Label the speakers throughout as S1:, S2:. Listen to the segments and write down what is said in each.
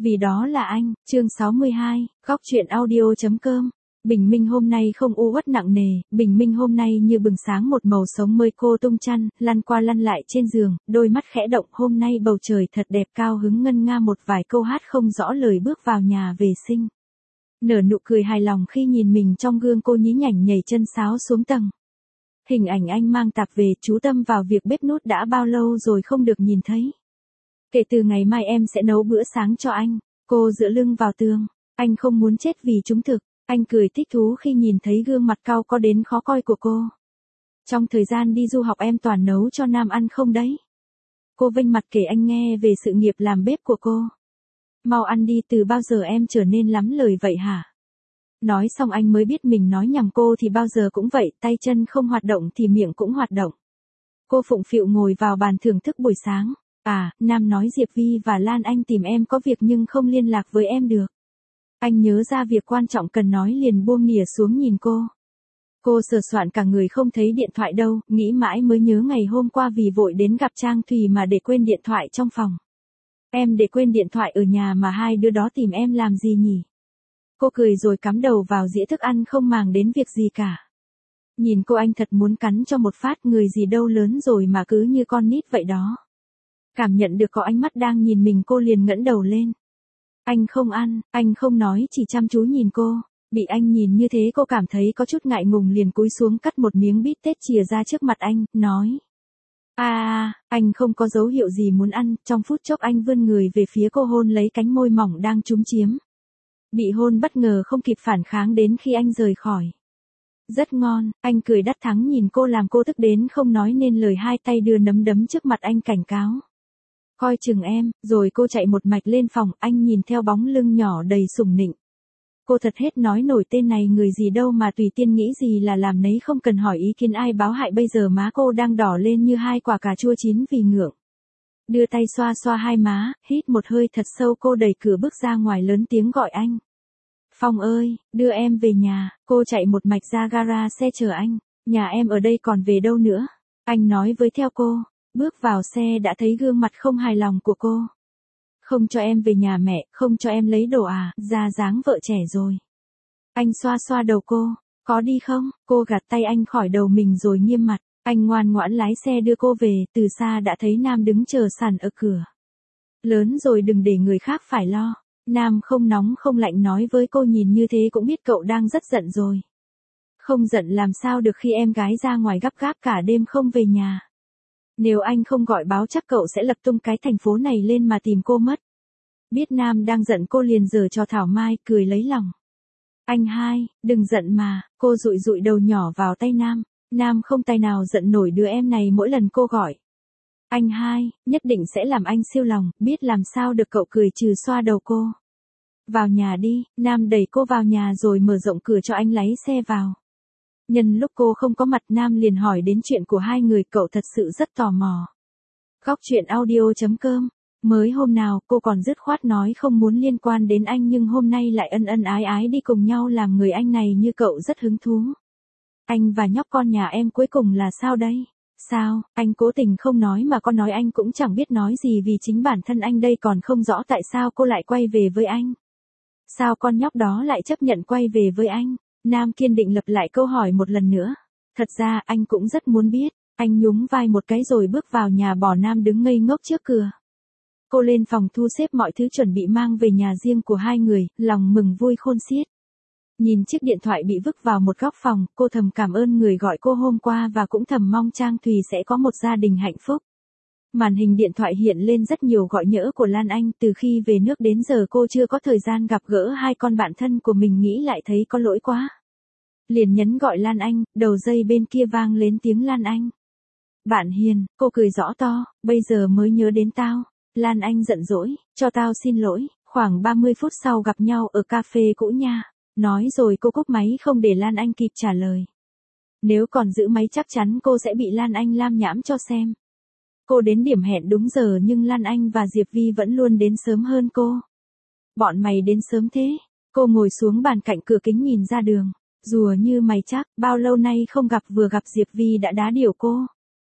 S1: Vì đó là anh, chương 62, góc truyện audio.com. Bình minh hôm nay không u uất nặng nề, bình minh hôm nay như bừng sáng một màu sống mới. Cô tung chăn, lăn qua lăn lại trên giường, đôi mắt khẽ động. Hôm nay bầu trời thật đẹp, cao hứng ngân nga một vài câu hát không rõ lời bước vào nhà vệ sinh. Nở nụ cười hài lòng khi nhìn mình trong gương, cô nhí nhảnh nhảy chân sáo xuống tầng. Hình ảnh anh mang tạp về, chú tâm vào việc bếp nút đã bao lâu rồi không được nhìn thấy. Kể từ ngày mai em sẽ nấu bữa sáng cho anh. Cô dựa lưng vào tường. Anh không muốn chết vì trúng thực. Anh cười thích thú khi nhìn thấy gương mặt cau có đến khó coi của cô. Trong thời gian đi du học em toàn nấu cho Nam ăn không đấy? Cô vênh mặt kể anh nghe về sự nghiệp làm bếp của cô. Mau ăn đi, từ bao giờ em trở nên lắm lời vậy hả? Nói xong anh mới biết mình nói nhầm. Cô thì bao giờ cũng vậy, tay chân không hoạt động thì miệng cũng hoạt động. Cô phụng phịu ngồi vào bàn thưởng thức buổi sáng. À, Nam nói Diệp Vi và Lan Anh tìm em có việc nhưng không liên lạc với em được. Anh nhớ ra việc quan trọng cần nói liền buông nỉa xuống nhìn cô. Cô sờ soạn cả người không thấy điện thoại đâu, nghĩ mãi mới nhớ ngày hôm qua vì vội đến gặp Trang Thùy mà để quên điện thoại trong phòng. Em để quên điện thoại ở nhà mà hai đứa đó tìm em làm gì nhỉ? Cô cười rồi cắm đầu vào dĩa thức ăn không màng đến việc gì cả. Nhìn cô anh thật muốn cắn cho một phát, người gì đâu lớn rồi mà cứ như con nít vậy đó. Cảm nhận được có ánh mắt đang nhìn mình, cô liền ngẩng đầu lên. Anh không ăn, anh không nói, chỉ chăm chú nhìn cô. Bị anh nhìn như thế cô cảm thấy có chút ngại ngùng, liền cúi xuống cắt một miếng bít tết chìa ra trước mặt anh, nói. Anh không có dấu hiệu gì muốn ăn. Trong phút chốc anh vươn người về phía cô, hôn lấy cánh môi mỏng đang chúm chiếm. Bị hôn bất ngờ không kịp phản kháng đến khi anh rời khỏi. Rất ngon, anh cười đắc thắng nhìn cô làm cô tức đến không nói nên lời, hai tay đưa nắm đấm trước mặt anh cảnh cáo. Coi chừng em, rồi cô chạy một mạch lên phòng, anh nhìn theo bóng lưng nhỏ đầy sủng nịnh. Cô thật hết nói nổi, tên này người gì đâu mà tùy tiên nghĩ gì là làm nấy, không cần hỏi ý kiến ai báo hại. Bây giờ má cô đang đỏ lên như hai quả cà chua chín vì ngượng. Đưa tay xoa xoa hai má, hít một hơi thật sâu, cô đẩy cửa bước ra ngoài lớn tiếng gọi anh. Phong ơi, đưa em về nhà. Cô chạy một mạch ra gara xe chờ anh. Nhà em ở đây còn về đâu nữa? Anh nói với theo cô. Bước vào xe đã thấy gương mặt không hài lòng của cô. Không cho em về nhà mẹ, không cho em lấy đồ à, ra dáng vợ trẻ rồi. Anh xoa xoa đầu cô. Có đi không? Cô gạt tay anh khỏi đầu mình rồi nghiêm mặt. Anh ngoan ngoãn lái xe đưa cô về. Từ xa đã thấy Nam đứng chờ sẵn ở cửa. Lớn rồi đừng để người khác phải lo. Nam không nóng không lạnh nói với cô, nhìn như thế cũng biết cậu đang rất giận rồi. Không giận làm sao được khi em gái ra ngoài gấp gáp cả đêm không về nhà. Nếu anh không gọi báo chắc cậu sẽ lật tung cái thành phố này lên mà tìm cô mất. Biết Nam đang giận cô liền giở trò thảo mai, cười lấy lòng. Anh hai, đừng giận mà. Cô dụi dụi đầu nhỏ vào tay Nam. Nam không tài nào giận nổi đứa em này mỗi lần cô gọi. Anh hai, nhất định sẽ làm anh siêu lòng, biết làm sao được. Cậu cười trừ xoa đầu cô. Vào nhà đi. Nam đẩy cô vào nhà rồi mở rộng cửa cho anh lái xe vào. Nhân lúc cô không có mặt, Nam liền hỏi đến chuyện của hai người. Cậu thật sự rất tò mò. Góc truyện audio.com. Mới hôm nào cô còn dứt khoát nói không muốn liên quan đến anh, nhưng hôm nay lại ân ân ái ái đi cùng nhau làm người anh này như cậu rất hứng thú. Anh và nhóc con nhà em cuối cùng là sao đây? Sao, anh cố tình không nói mà con nói anh cũng chẳng biết nói gì, vì chính bản thân anh đây còn không rõ tại sao cô lại quay về với anh. Sao con nhóc đó lại chấp nhận quay về với anh? Nam kiên định lặp lại câu hỏi một lần nữa. Thật ra anh cũng rất muốn biết. Anh nhún vai một cái rồi bước vào nhà, bỏ Nam đứng ngây ngốc trước cửa. Cô lên phòng thu xếp mọi thứ chuẩn bị mang về nhà riêng của hai người, lòng mừng vui khôn xiết. Nhìn chiếc điện thoại bị vứt vào một góc phòng, cô thầm cảm ơn người gọi cô hôm qua và cũng thầm mong Trang Thùy sẽ có một gia đình hạnh phúc. Màn hình điện thoại hiện lên rất nhiều gọi nhỡ của Lan Anh. Từ khi về nước đến giờ cô chưa có thời gian gặp gỡ hai con bạn thân của mình, nghĩ lại thấy có lỗi quá. Liền nhấn gọi Lan Anh, đầu dây bên kia vang lên tiếng Lan Anh. Bạn hiền, cô cười rõ to, bây giờ mới nhớ đến tao. Lan Anh giận dỗi, cho tao xin lỗi, khoảng 30 phút sau gặp nhau ở cà phê cũ nha. Nói rồi cô cúp máy không để Lan Anh kịp trả lời. Nếu còn giữ máy chắc chắn cô sẽ bị Lan Anh lam nhãm cho xem. Cô đến điểm hẹn đúng giờ nhưng Lan Anh và Diệp Vi vẫn luôn đến sớm hơn cô. Bọn mày đến sớm thế? Cô ngồi xuống bàn cạnh cửa kính nhìn ra đường. Rùa như mày chắc, bao lâu nay không gặp, vừa gặp Diệp Vi đã đá điểu cô.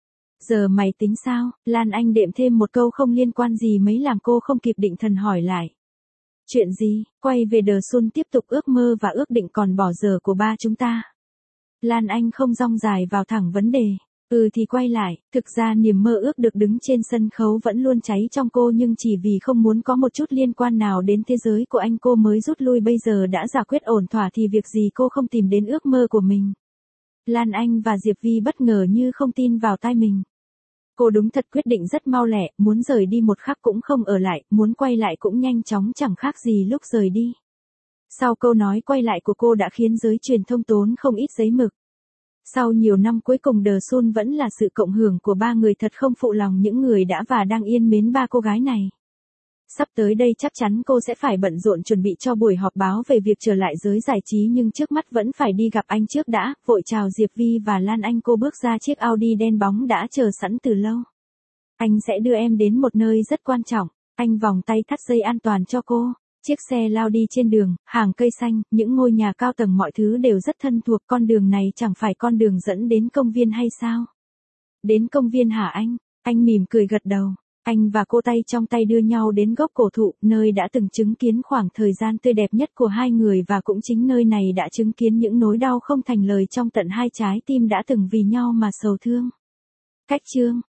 S1: Giờ mày tính sao? Lan Anh đệm thêm một câu không liên quan gì mấy làm cô không kịp định thần hỏi lại. Chuyện gì? Quay về Đờ Xuân tiếp tục ước mơ và ước định còn bỏ giờ của ba chúng ta. Lan Anh không dong dài vào thẳng vấn đề. Thì quay lại, thực ra niềm mơ ước được đứng trên sân khấu vẫn luôn cháy trong cô nhưng chỉ vì không muốn có một chút liên quan nào đến thế giới của anh cô mới rút lui. Bây giờ đã giải quyết ổn thỏa thì việc gì cô không tìm đến ước mơ của mình. Lan Anh và Diệp Vi bất ngờ như không tin vào tai mình. Cô đúng thật quyết định rất mau lẹ, muốn rời đi một khắc cũng không ở lại, muốn quay lại cũng nhanh chóng chẳng khác gì lúc rời đi. Sau câu nói quay lại của cô đã khiến giới truyền thông tốn không ít giấy mực. Sau nhiều năm cuối cùng Đờ Xuân vẫn là sự cộng hưởng của ba người, thật không phụ lòng những người đã và đang yên mến ba cô gái này. Sắp tới đây chắc chắn cô sẽ phải bận rộn chuẩn bị cho buổi họp báo về việc trở lại giới giải trí nhưng trước mắt vẫn phải đi gặp anh trước đã. Vội chào Diệp Vi và Lan Anh, cô bước ra chiếc Audi đen bóng đã chờ sẵn từ lâu. Anh sẽ đưa em đến một nơi rất quan trọng. Anh vòng tay thắt dây an toàn cho cô. Chiếc xe lao đi trên đường, hàng cây xanh, những ngôi nhà cao tầng, mọi thứ đều rất thân thuộc. Con đường này chẳng phải con đường dẫn đến công viên hay sao? Đến công viên hả anh? Anh mỉm cười gật đầu. Anh và cô tay trong tay đưa nhau đến gốc cổ thụ, nơi đã từng chứng kiến khoảng thời gian tươi đẹp nhất của hai người và cũng chính nơi này đã chứng kiến những nỗi đau không thành lời trong tận hai trái tim đã từng vì nhau mà sầu thương. Cách chương